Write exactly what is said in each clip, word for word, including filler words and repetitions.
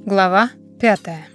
Глава пятая.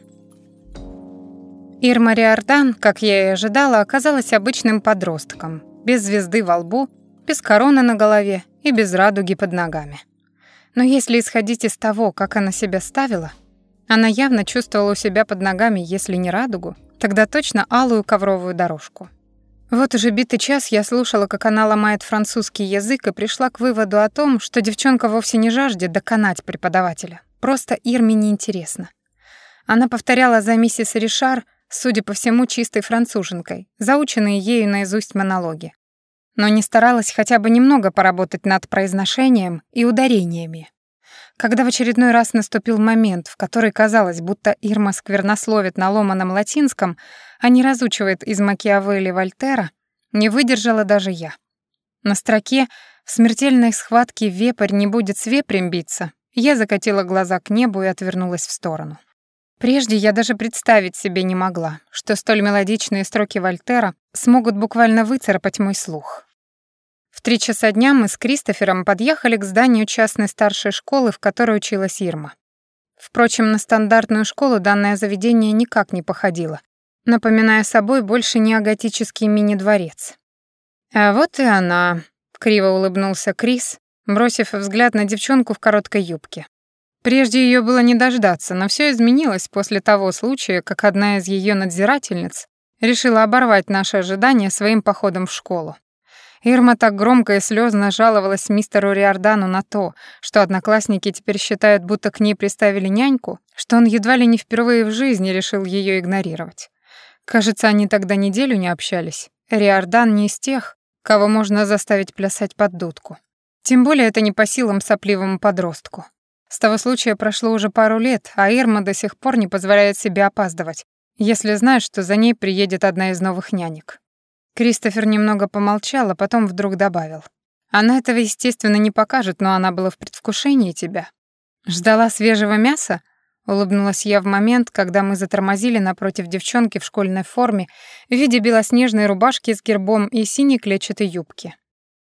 Ирма Риордан, как я и ожидала, оказалась обычным подростком, без звезды во лбу, без короны на голове и без радуги под ногами. Но если исходить из того, как она себя ставила, она явно чувствовала у себя под ногами, если не радугу, тогда точно алую ковровую дорожку. Вот уже битый час я слушала, как она ломает французский язык, и пришла к выводу о том, что девчонка вовсе не жаждет доконать преподавателя. Просто Ирме неинтересно. Она повторяла за миссис Ришар, судя по всему, чистой француженкой, заученные ею наизусть монологи. Но не старалась хотя бы немного поработать над произношением и ударениями. Когда в очередной раз наступил момент, в который казалось, будто Ирма сквернословит на ломаном латинском, а не разучивает из Макиавелли Вольтера, не выдержала даже я. На строке «В смертельной схватке вепрь не будет с вепрем биться» я закатила глаза к небу и отвернулась в сторону. Прежде я даже представить себе не могла, что столь мелодичные строки Вольтера смогут буквально выцарапать мой слух. В три часа дня мы с Кристофером подъехали к зданию частной старшей школы, в которой училась Ирма. Впрочем, на стандартную школу данное заведение никак не походило, напоминая собой больше неоготический мини-дворец. «А вот и она», — криво улыбнулся Крис, бросив взгляд на девчонку в короткой юбке. Прежде ее было не дождаться, но все изменилось после того случая, как одна из ее надзирательниц решила оборвать наши ожидания своим походом в школу. Ирма так громко и слезно жаловалась мистеру Риордану на то, что одноклассники теперь считают, будто к ней приставили няньку, что он едва ли не впервые в жизни решил ее игнорировать. Кажется, они тогда неделю не общались. Риордан не из тех, кого можно заставить плясать под дудку. Тем более это не по силам сопливому подростку. С того случая прошло уже пару лет, а Ирма до сих пор не позволяет себе опаздывать, если знает, что за ней приедет одна из новых нянек. Кристофер немного помолчал, а потом вдруг добавил: «Она этого, естественно, не покажет, но она была в предвкушении тебя». «Ждала свежего мяса?» — улыбнулась я в момент, когда мы затормозили напротив девчонки в школьной форме в виде белоснежной рубашки с гербом и синей клетчатой юбки.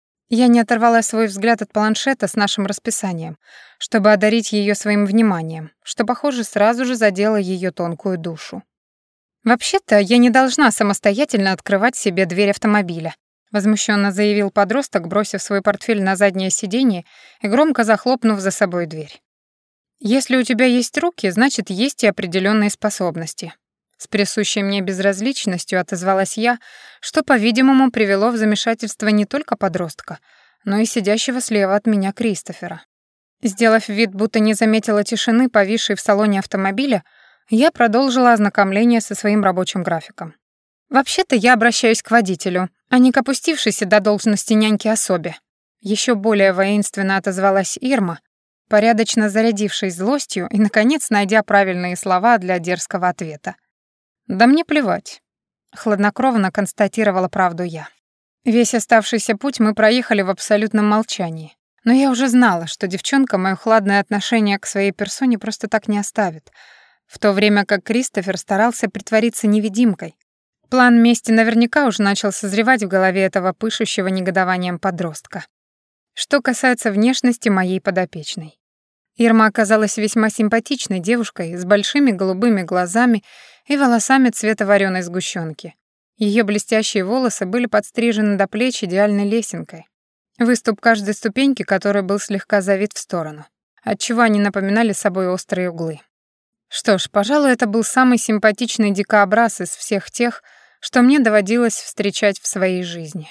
Я не оторвала свой взгляд от планшета с нашим расписанием, чтобы одарить ее своим вниманием, что, похоже, сразу же задело ее тонкую душу. «Вообще-то я не должна самостоятельно открывать себе дверь автомобиля», возмущенно заявил подросток, бросив свой портфель на заднее сиденье и громко захлопнув за собой дверь. «Если у тебя есть руки, значит, есть и определенные способности». С присущей мне безразличностью отозвалась я, что, по-видимому, привело в замешательство не только подростка, но и сидящего слева от меня Кристофера. Сделав вид, будто не заметила тишины, повисшей в салоне автомобиля, я продолжила ознакомление со своим рабочим графиком. «Вообще-то я обращаюсь к водителю, а не к опустившейся до должности няньки особе». Еще более воинственно отозвалась Ирма, порядочно зарядившись злостью и, наконец, найдя правильные слова для дерзкого ответа. «Да мне плевать», — хладнокровно констатировала правду я. Весь оставшийся путь мы проехали в абсолютном молчании. Но я уже знала, что девчонка моё хладное отношение к своей персоне просто так не оставит, в то время как Кристофер старался притвориться невидимкой. План мести наверняка уже начал созревать в голове этого пышущего негодованием подростка. Что касается внешности моей подопечной. Ирма оказалась весьма симпатичной девушкой с большими голубыми глазами и волосами цвета вареной сгущенки. Ее блестящие волосы были подстрижены до плеч идеальной лесенкой. Выступ каждой ступеньки, который был слегка завит в сторону, отчего они напоминали собой острые углы. Что ж, пожалуй, это был самый симпатичный дикообраз из всех тех, что мне доводилось встречать в своей жизни.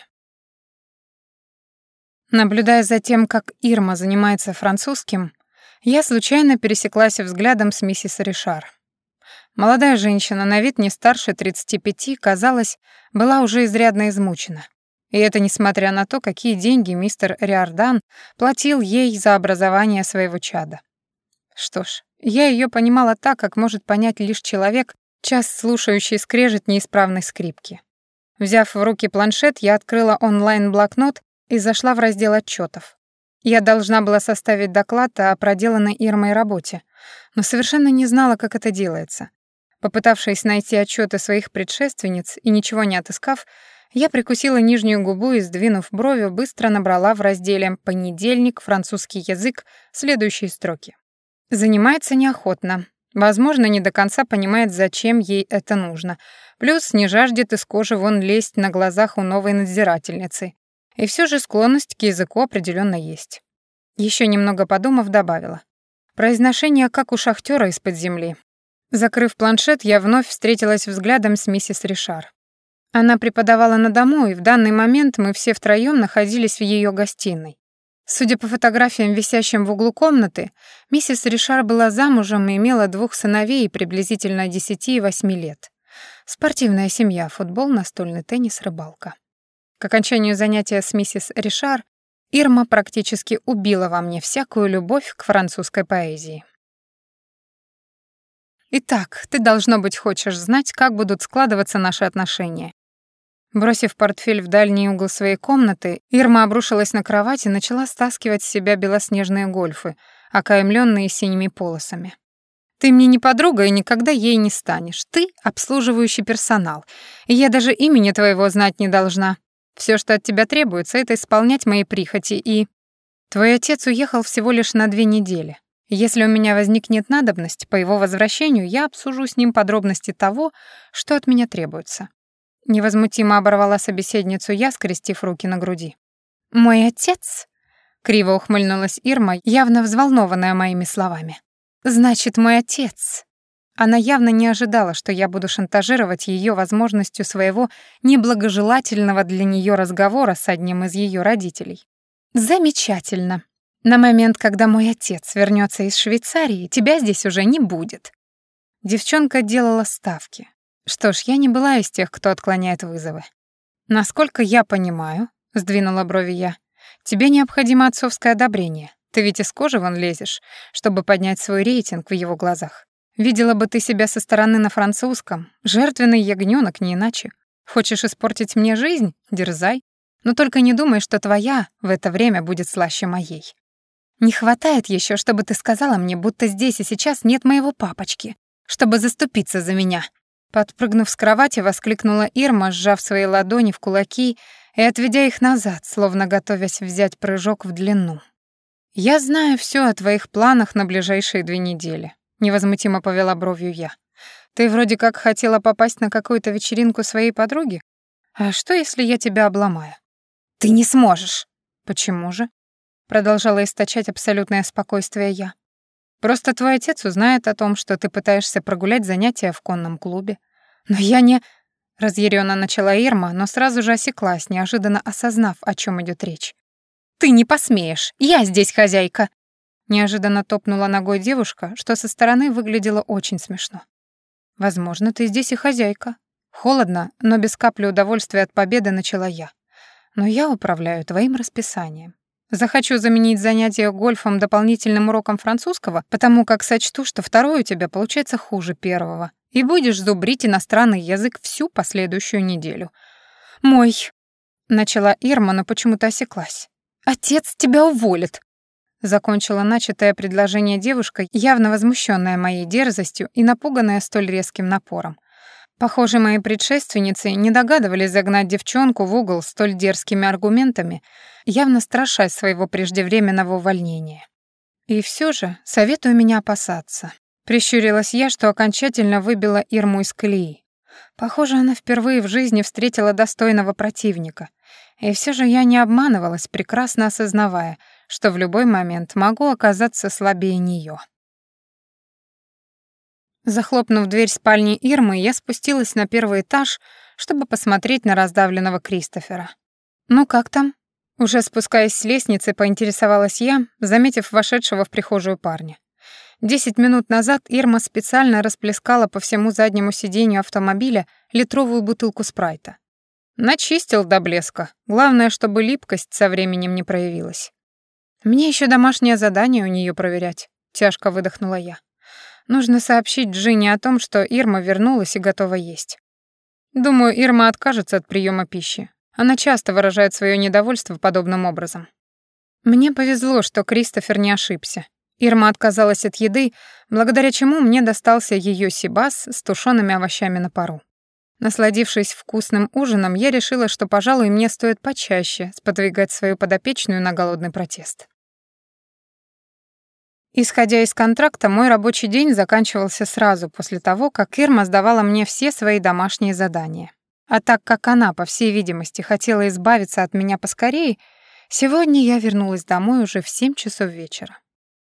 Наблюдая за тем, как Ирма занимается французским, я случайно пересеклась взглядом с миссис Ришар. Молодая женщина, на вид не старше тридцати пяти, казалось, была уже изрядно измучена. И это несмотря на то, какие деньги мистер Риордан платил ей за образование своего чада. Что ж, я ее понимала так, как может понять лишь человек, час слушающий скрежет неисправной скрипки. Взяв в руки планшет, я открыла онлайн-блокнот и зашла в раздел отчетов. Я должна была составить доклад о проделанной Ирмой работе, но совершенно не знала, как это делается. Попытавшись найти отчеты своих предшественниц и ничего не отыскав, я прикусила нижнюю губу и, сдвинув брови, быстро набрала в разделе «Понедельник, французский язык» следующие строки. Занимается неохотно. Возможно, не до конца понимает, зачем ей это нужно. Плюс не жаждет из кожи вон лезть на глазах у новой надзирательницы. И все же склонность к языку определенно есть. Еще немного подумав, добавила. Произношение как у шахтера из-под земли. Закрыв планшет, я вновь встретилась взглядом с миссис Ришар. Она преподавала на дому, и в данный момент мы все втроем находились в ее гостиной. Судя по фотографиям, висящим в углу комнаты, миссис Ришар была замужем и имела двух сыновей приблизительно десяти и восьми лет. Спортивная семья, футбол, настольный теннис, рыбалка. К окончанию занятия с миссис Ришар Ирма практически убила во мне всякую любовь к французской поэзии. «Итак, ты, должно быть, хочешь знать, как будут складываться наши отношения». Бросив портфель в дальний угол своей комнаты, Ирма обрушилась на кровать и начала стаскивать с себя белоснежные гольфы, окаймлённые синими полосами. «Ты мне не подруга и никогда ей не станешь. Ты — обслуживающий персонал, и я даже имени твоего знать не должна. Все, что от тебя требуется, это исполнять мои прихоти и... Твой отец уехал всего лишь на две недели. Если у меня возникнет надобность, по его возвращению я обсужу с ним подробности того, что от меня требуется». Невозмутимо оборвала собеседницу я, скрестив руки на груди. «Мой отец?» — криво ухмыльнулась Ирма, явно взволнованная моими словами. «Значит, мой отец». Она явно не ожидала, что я буду шантажировать ее возможностью своего неблагожелательного для нее разговора с одним из ее родителей. «Замечательно. На момент, когда мой отец вернется из Швейцарии, тебя здесь уже не будет». Девчонка делала ставки. Что ж, я не была из тех, кто отклоняет вызовы. «Насколько я понимаю», — сдвинула брови я, — «тебе необходимо отцовское одобрение. Ты ведь из кожи вон лезешь, чтобы поднять свой рейтинг в его глазах. Видела бы ты себя со стороны на французском. Жертвенный ягнёнок, не иначе. Хочешь испортить мне жизнь? Дерзай. Но только не думай, что твоя в это время будет слаще моей. Не хватает еще, чтобы ты сказала мне, будто здесь и сейчас нет моего папочки, чтобы заступиться за меня». Подпрыгнув с кровати, воскликнула Ирма, сжав свои ладони в кулаки и отведя их назад, словно готовясь взять прыжок в длину. «Я знаю все о твоих планах на ближайшие две недели», — невозмутимо повела бровью я. «Ты вроде как хотела попасть на какую-то вечеринку своей подруги? А что, если я тебя обломаю?» «Ты не сможешь». «Почему же?» — продолжала источать абсолютное спокойствие я. «Просто твой отец узнает о том, что ты пытаешься прогулять занятия в конном клубе. Но я не...» Разъярённо начала Ирма, но сразу же осеклась, неожиданно осознав, о чем идет речь. «Ты не посмеешь! Я здесь хозяйка!» Неожиданно топнула ногой девушка, что со стороны выглядело очень смешно. «Возможно, ты здесь и хозяйка». Холодно, но без капли удовольствия от победы начала я. «Но я управляю твоим расписанием. Захочу заменить занятия гольфом дополнительным уроком французского, потому как сочту, что второй у тебя получается хуже первого, и будешь зубрить иностранный язык всю последующую неделю». «Мой...» — начала Ирма, но почему-то осеклась. «Отец тебя уволит!» Закончила начатое предложение девушка, явно возмущенная моей дерзостью и напуганная столь резким напором. Похоже, мои предшественницы не догадывались загнать девчонку в угол столь дерзкими аргументами, явно страшась своего преждевременного увольнения. И все же советую меня опасаться. Прищурилась я, что окончательно выбила Ирму из колеи. Похоже, она впервые в жизни встретила достойного противника. И все же я не обманывалась, прекрасно осознавая, что в любой момент могу оказаться слабее нее. Захлопнув дверь спальни Ирмы, я спустилась на первый этаж, чтобы посмотреть на раздавленного Кристофера. «Ну как там?» Уже спускаясь с лестницы, поинтересовалась я, заметив вошедшего в прихожую парня. Десять минут назад Ирма специально расплескала по всему заднему сиденью автомобиля литровую бутылку спрайта. Начистил до блеска. Главное, чтобы липкость со временем не проявилась. «Мне еще домашнее задание у нее проверять», — тяжко выдохнула я. «Нужно сообщить Джинни о том, что Ирма вернулась и готова есть». Думаю, Ирма откажется от приема пищи. Она часто выражает свое недовольство подобным образом. Мне повезло, что Кристофер не ошибся. Ирма отказалась от еды, благодаря чему мне достался ее сибас с тушеными овощами на пару. Насладившись вкусным ужином, я решила, что, пожалуй, мне стоит почаще сподвигать свою подопечную на голодный протест. Исходя из контракта, мой рабочий день заканчивался сразу после того, как Ирма сдавала мне все свои домашние задания. А так как она, по всей видимости, хотела избавиться от меня поскорее, сегодня я вернулась домой уже в семь часов вечера.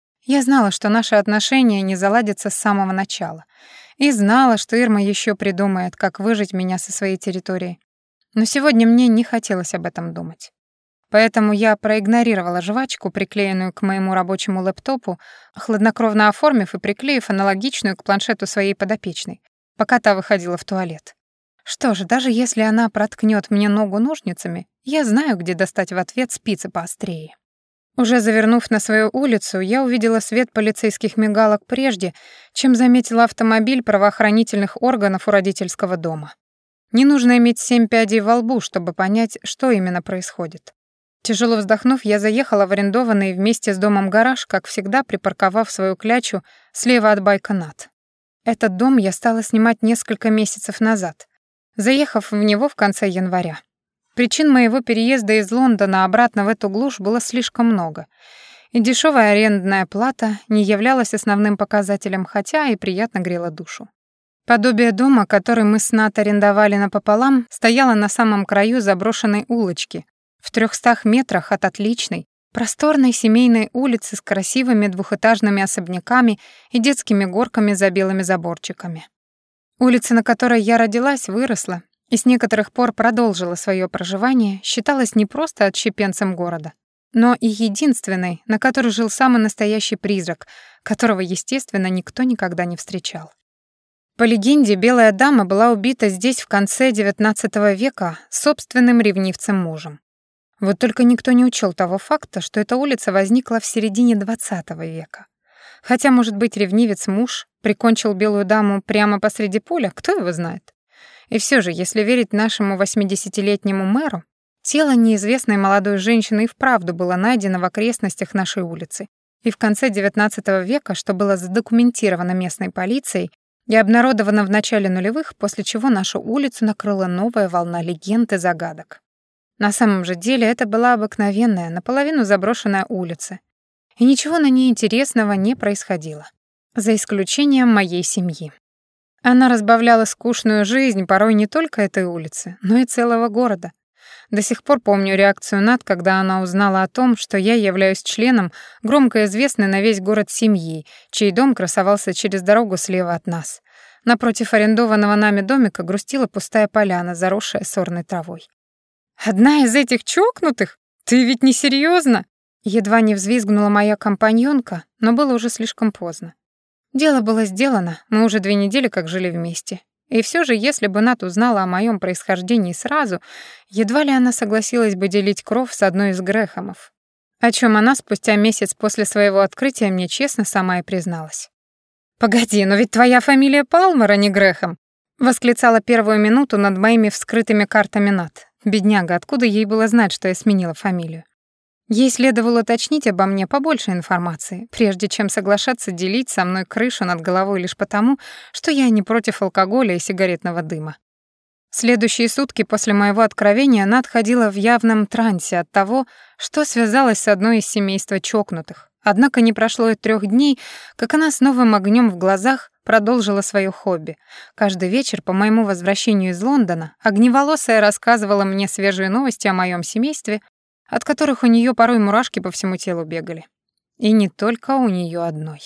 Я знала, что наши отношения не заладятся с самого начала, и знала, что Ирма еще придумает, как выжить меня со своей территории. Но сегодня мне не хотелось об этом думать. Поэтому я проигнорировала жвачку, приклеенную к моему рабочему лэптопу, хладнокровно оформив и приклеив аналогичную к планшету своей подопечной, пока та выходила в туалет. Что ж, даже если она проткнет мне ногу ножницами, я знаю, где достать в ответ спицы поострее. Уже завернув на свою улицу, я увидела свет полицейских мигалок прежде, чем заметила автомобиль правоохранительных органов у родительского дома. Не нужно иметь семь пядей во лбу, чтобы понять, что именно происходит. Тяжело вздохнув, я заехала в арендованный вместе с домом гараж, как всегда припарковав свою клячу слева от байконат. Этот дом я стала снимать несколько месяцев назад, заехав в него в конце января. Причин моего переезда из Лондона обратно в эту глушь было слишком много, и дешевая арендная плата не являлась основным показателем, хотя и приятно грела душу. Подобие дома, который мы с Нат арендовали напополам, стояло на самом краю заброшенной улочки, в трехстах метрах от отличной, просторной семейной улицы с красивыми двухэтажными особняками и детскими горками за белыми заборчиками. Улица, на которой я родилась, выросла и с некоторых пор продолжила свое проживание, считалась не просто отщепенцем города, но и единственной, на которой жил самый настоящий призрак, которого, естественно, никто никогда не встречал. По легенде, белая дама была убита здесь в конце девятнадцатого века собственным ревнивцем-мужем. Вот только никто не учел того факта, что эта улица возникла в середине двадцатого века. Хотя, может быть, ревнивец-муж прикончил белую даму прямо посреди поля, кто его знает. И все же, если верить нашему восьмидесятилетнему мэру, тело неизвестной молодой женщины и вправду было найдено в окрестностях нашей улицы. И в конце девятнадцатого века, что было задокументировано местной полицией и обнародовано в начале нулевых, после чего нашу улицу накрыла новая волна легенд и загадок. На самом же деле это была обыкновенная, наполовину заброшенная улица, и ничего на ней интересного не происходило, за исключением моей семьи. Она разбавляла скучную жизнь порой не только этой улицы, но и целого города. До сих пор помню реакцию Нат, когда она узнала о том, что я являюсь членом громко известной на весь город семьи, чей дом красовался через дорогу слева от нас. Напротив арендованного нами домика грустила пустая поляна, заросшая сорной травой. «Одна из этих чокнутых? Ты ведь не серьезно? Едва не взвизгнула моя компаньонка, но было уже слишком поздно. Дело было сделано, мы уже две недели как жили вместе. И все же, если бы Нат узнала о моем происхождении сразу, едва ли она согласилась бы делить кров с одной из Грэхэмов. О чем она спустя месяц после своего открытия мне честно сама и призналась. «Погоди, но ведь твоя фамилия Палмер, а не Грэхэм!» восклицала первую минуту над моими вскрытыми картами Нат. Бедняга, откуда ей было знать, что я сменила фамилию? Ей следовало уточнить обо мне побольше информации, прежде чем соглашаться делить со мной крышу над головой лишь потому, что я не против алкоголя и сигаретного дыма. Следующие сутки после моего откровения Нат ходила в явном трансе от того, что связалась с одной из семейства чокнутых. Однако не прошло и трех дней, как она с новым огнем в глазах продолжила свое хобби. Каждый вечер по моему возвращению из Лондона огневолосая рассказывала мне свежие новости о моем семействе, от которых у нее порой мурашки по всему телу бегали. И не только у нее одной.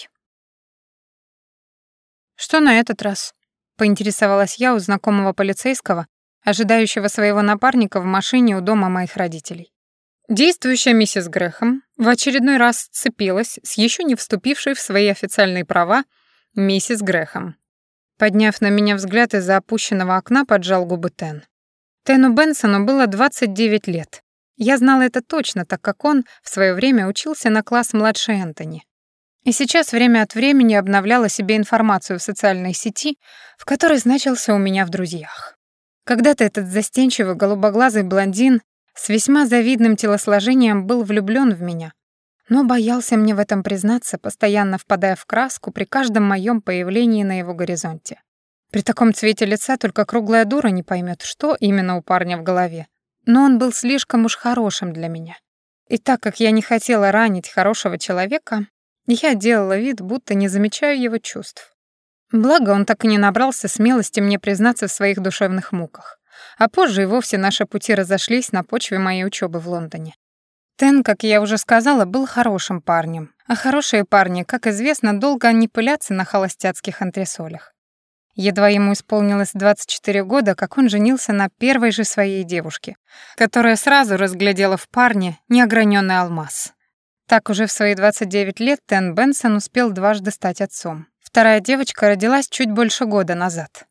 «Что на этот раз?» — поинтересовалась я у знакомого полицейского, ожидающего своего напарника в машине у дома моих родителей. Действующая миссис Грэхэм в очередной раз сцепилась с еще не вступившей в свои официальные права миссис Грэхэм. Подняв на меня взгляд из-за опущенного окна, поджал губы Тен. Тену Бенсону было двадцать девять лет. Я знала это точно, так как он в свое время учился на класс младше Энтони. И сейчас время от времени обновляла себе информацию в социальной сети, в которой значился у меня в друзьях. Когда-то этот застенчивый голубоглазый блондин с весьма завидным телосложением был влюблён в меня, но боялся мне в этом признаться, постоянно впадая в краску при каждом моём появлении на его горизонте. При таком цвете лица только круглая дура не поймёт, что именно у парня в голове. Но он был слишком уж хорошим для меня. И так как я не хотела ранить хорошего человека, Я делала вид, будто не замечаю его чувств. Благо, он так и не набрался смелости мне признаться в своих душевных муках. А позже и вовсе наши пути разошлись на почве моей учебы в Лондоне. Тен, как я уже сказала, был хорошим парнем. А хорошие парни, как известно, долго не пылятся на холостяцких антресолях. Едва ему исполнилось двадцать четыре года, как он женился на первой же своей девушке, которая сразу разглядела в парне неограненный алмаз. Так уже в свои двадцать девять лет Тен Бенсон успел дважды стать отцом. Вторая девочка родилась чуть больше года назад.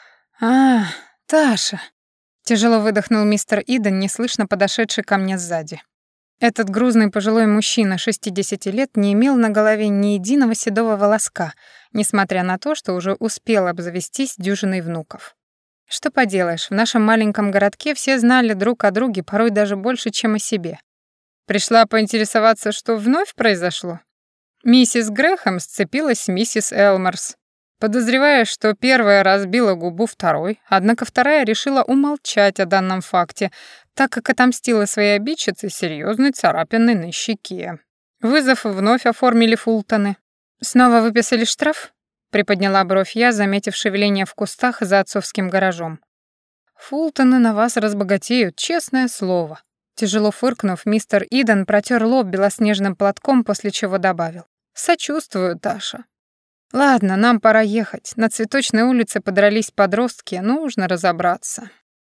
«А, Таша!» — тяжело выдохнул мистер Иден, неслышно подошедший ко мне сзади. Этот грузный пожилой мужчина шестидесяти лет не имел на голове ни единого седого волоска, несмотря на то, что уже успел обзавестись дюжиной внуков. Что поделаешь, в нашем маленьком городке все знали друг о друге порой даже больше, чем о себе. Пришла поинтересоваться, что вновь произошло. Миссис Грэхэм сцепилась с миссис Элмерс, подозревая, что первая разбила губу второй, однако вторая решила умолчать о данном факте, так как отомстила своей обидчице серьезной царапиной на щеке. Вызов вновь оформили Фултоны. «Снова выписали штраф?» — приподняла бровь я, заметив шевеление в кустах за отцовским гаражом. «Фултоны на вас разбогатеют, честное слово». Тяжело фыркнув, мистер Иден протер лоб белоснежным платком, после чего добавил: «Сочувствую, Таша. Ладно, нам пора ехать. На Цветочной улице подрались подростки, нужно разобраться».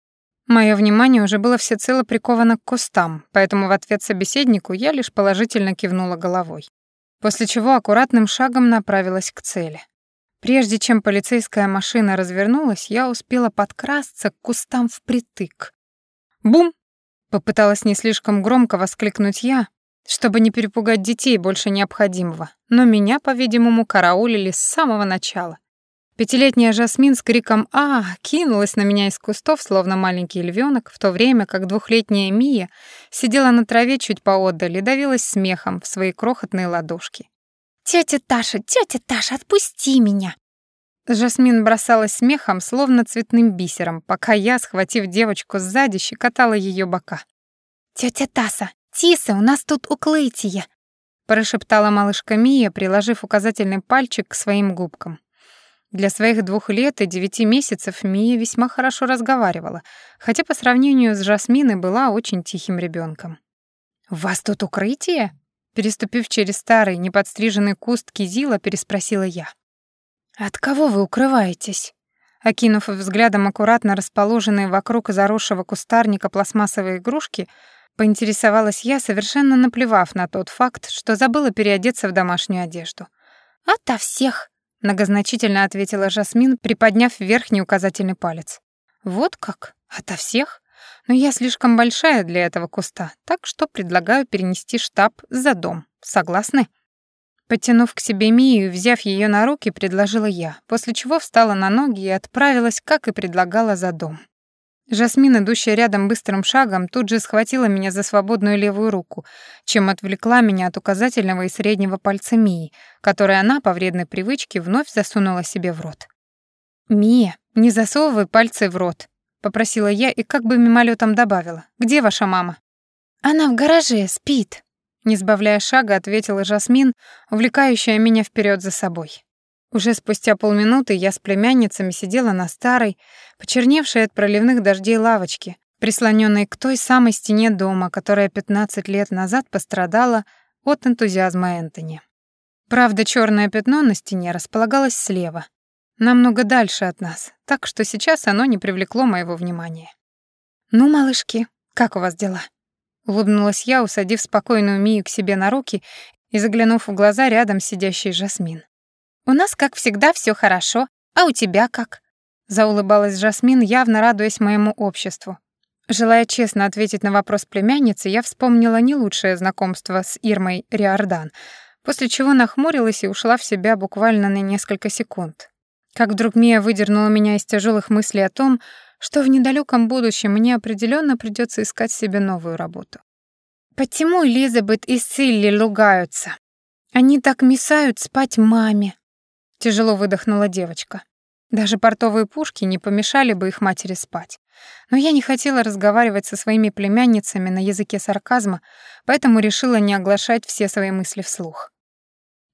Моё внимание уже было всецело приковано к кустам, поэтому в ответ собеседнику я лишь положительно кивнула головой, после чего аккуратным шагом направилась к цели. Прежде чем полицейская машина развернулась, я успела подкрасться к кустам впритык. «Бум!» — попыталась не слишком громко воскликнуть я, чтобы не перепугать детей больше необходимого, но меня, по-видимому, караулили с самого начала. Пятилетняя Жасмин с криком «А!» кинулась на меня из кустов, словно маленький львёнок, в то время как двухлетняя Мия сидела на траве чуть поотдаль и давилась смехом в свои крохотные ладошки. «Тётя Таша, тётя Таша, отпусти меня!» Жасмин бросалась смехом, словно цветным бисером, пока я, схватив девочку сзади, щекотала её бока. «Тётя Таса, Тиса, у нас тут уклытие!» прошептала малышка Мия, приложив указательный пальчик к своим губкам. Для своих двух лет и девяти месяцев Мия весьма хорошо разговаривала, хотя по сравнению с Жасминой была очень тихим ребенком. «У вас тут укрытие?» Переступив через старый, неподстриженный куст кизила, переспросила я. «От кого вы укрываетесь?» Окинув взглядом аккуратно расположенные вокруг заросшего кустарника пластмассовые игрушки, поинтересовалась я, совершенно наплевав на тот факт, что забыла переодеться в домашнюю одежду. «Ото всех!» — многозначительно ответила Жасмин, приподняв верхний указательный палец. «Вот как? Ото всех? Но я слишком большая для этого куста, так что предлагаю перенести штаб за дом. Согласны?» Подтянув к себе Мию и взяв ее на руки, предложила я, после чего встала на ноги и отправилась, как и предлагала, за дом. Жасмин, идущая рядом быстрым шагом, тут же схватила меня за свободную левую руку, чем отвлекла меня от указательного и среднего пальца Мии, который она, по вредной привычке, вновь засунула себе в рот. «Мия, не засовывай пальцы в рот», — попросила я и как бы мимолетом добавила. «Где ваша мама?» «Она в гараже, спит», — не сбавляя шага, ответила Жасмин, увлекающая меня вперед за собой. Уже спустя полминуты я с племянницами сидела на старой, почерневшей от проливных дождей лавочке, прислонённой к той самой стене дома, которая пятнадцать лет назад пострадала от энтузиазма Энтони. Правда, чёрное пятно на стене располагалось слева, намного дальше от нас, так что сейчас оно не привлекло моего внимания. «Ну, малышки, как у вас дела?» — улыбнулась я, усадив спокойную Мию к себе на руки и заглянув в глаза рядом сидящей Жасмин. «У нас, как всегда, всё хорошо. А у тебя как?» Заулыбалась Жасмин, явно радуясь моему обществу. Желая честно ответить на вопрос племянницы, я вспомнила не лучшее знакомство с Ирмой Риордан, после чего нахмурилась и ушла в себя буквально на несколько секунд. Как вдруг Мия выдернула меня из тяжелых мыслей о том, что в недалёком будущем мне определённо придётся искать себе новую работу. «Почему Элизабет и Силли ругаются? Они так мешают спать маме», — тяжело выдохнула девочка. Даже портовые пушки не помешали бы их матери спать. Но я не хотела разговаривать со своими племянницами на языке сарказма, поэтому решила не оглашать все свои мысли вслух.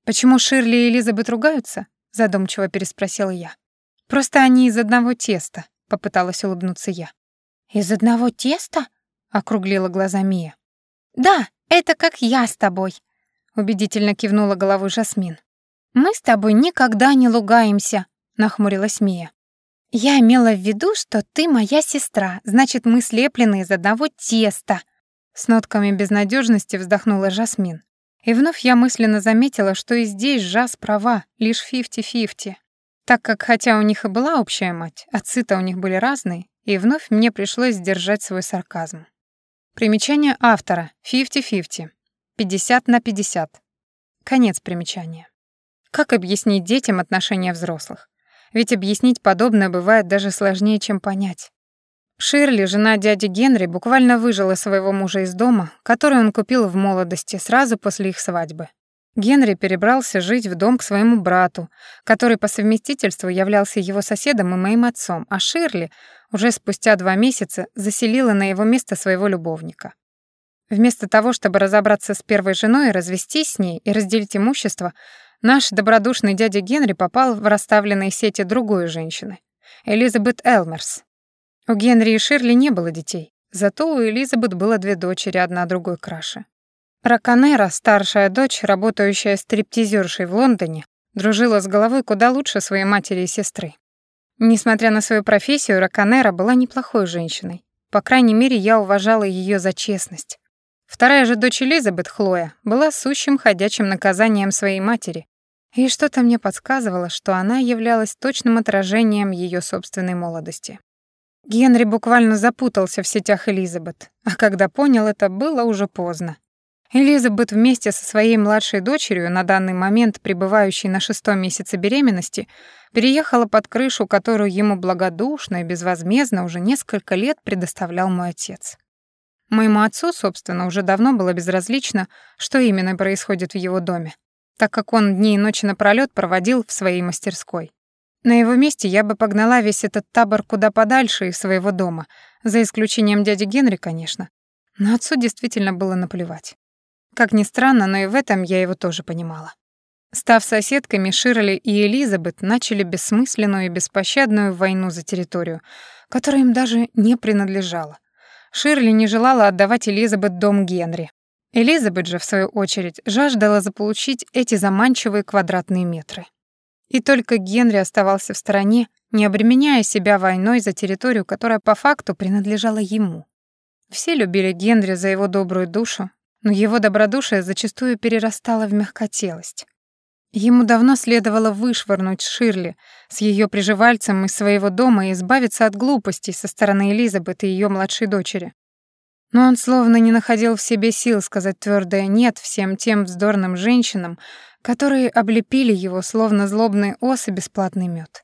«Почему Ширли и Элизабет ругаются?» — задумчиво переспросила я. «Просто они из одного теста», — попыталась улыбнуться я. «Из одного теста?» — округлила глаза Мия. «Да, это как я с тобой», — убедительно кивнула головой Жасмин. «Мы с тобой никогда не лугаемся», — нахмурилась Мия. «Я имела в виду, что ты моя сестра, значит, мы слеплены из одного теста», — с нотками безнадежности вздохнула Жасмин. И вновь я мысленно заметила, что и здесь Жас права, лишь фифти-фифти. Так как, хотя у них и была общая мать, отцы-то у них были разные, и вновь мне пришлось сдержать свой сарказм. Примечание автора. фифти-фифти. пятьдесят на пятьдесят. Конец примечания. Как объяснить детям отношения взрослых? Ведь объяснить подобное бывает даже сложнее, чем понять. Ширли, жена дяди Генри, буквально выжила своего мужа из дома, который он купил в молодости, сразу после их свадьбы. Генри перебрался жить в дом к своему брату, который по совместительству являлся его соседом и моим отцом, а Ширли уже спустя два месяца заселила на его место своего любовника. Вместо того, чтобы разобраться с первой женой, развестись с ней и разделить имущество, наш добродушный дядя Генри попал в расставленные сети другой женщины, Элизабет Элмерс. У Генри и Ширли не было детей, зато у Элизабет было две дочери, одна другой краше. Раконера, старшая дочь, работающая стриптизершей в Лондоне, дружила с головой куда лучше своей матери и сестры. Несмотря на свою профессию, Раконера была неплохой женщиной. По крайней мере, я уважала ее за честность. Вторая же дочь Элизабет, Хлоя, была сущим ходячим наказанием своей матери, и что-то мне подсказывало, что она являлась точным отражением ее собственной молодости. Генри буквально запутался в сетях Элизабет, а когда понял это, было уже поздно. Элизабет вместе со своей младшей дочерью, на данный момент пребывающей на шестом месяце беременности, переехала под крышу, которую ему благодушно и безвозмездно уже несколько лет предоставлял мой отец. Моему отцу, собственно, уже давно было безразлично, что именно происходит в его доме, так как он дни и ночи напролёт проводил в своей мастерской. На его месте я бы погнала весь этот табор куда подальше из своего дома, за исключением дяди Генри, конечно. Но отцу действительно было наплевать. Как ни странно, но и в этом я его тоже понимала. Став соседками, Ширли и Элизабет начали бессмысленную и беспощадную войну за территорию, которая им даже не принадлежала. Ширли не желала отдавать Элизабет дом Генри. Элизабет же, в свою очередь, жаждала заполучить эти заманчивые квадратные метры. И только Генри оставался в стороне, не обременяя себя войной за территорию, которая по факту принадлежала ему. Все любили Генри за его добрую душу, но его добродушие зачастую перерастало в мягкотелость. Ему давно следовало вышвырнуть Ширли с ее приживальцем из своего дома и избавиться от глупостей со стороны Элизабет и ее младшей дочери. Но он словно не находил в себе сил сказать твердое «нет» всем тем вздорным женщинам, которые облепили его, словно злобные осы, бесплатный мед.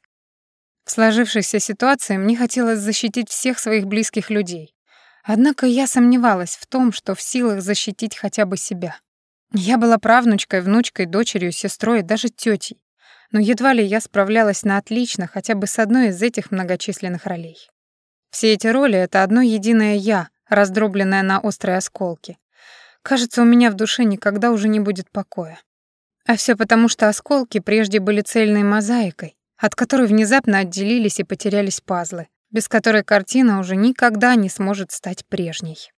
В сложившейся ситуации мне хотелось защитить всех своих близких людей. Однако я сомневалась в том, что в силах защитить хотя бы себя. Я была правнучкой, внучкой, дочерью, сестрой и даже тетей, но едва ли я справлялась на отлично хотя бы с одной из этих многочисленных ролей. Все эти роли — это одно единое «я», раздробленное на острые осколки. Кажется, у меня в душе никогда уже не будет покоя. А все потому, что осколки прежде были цельной мозаикой, от которой внезапно отделились и потерялись пазлы, без которой картина уже никогда не сможет стать прежней.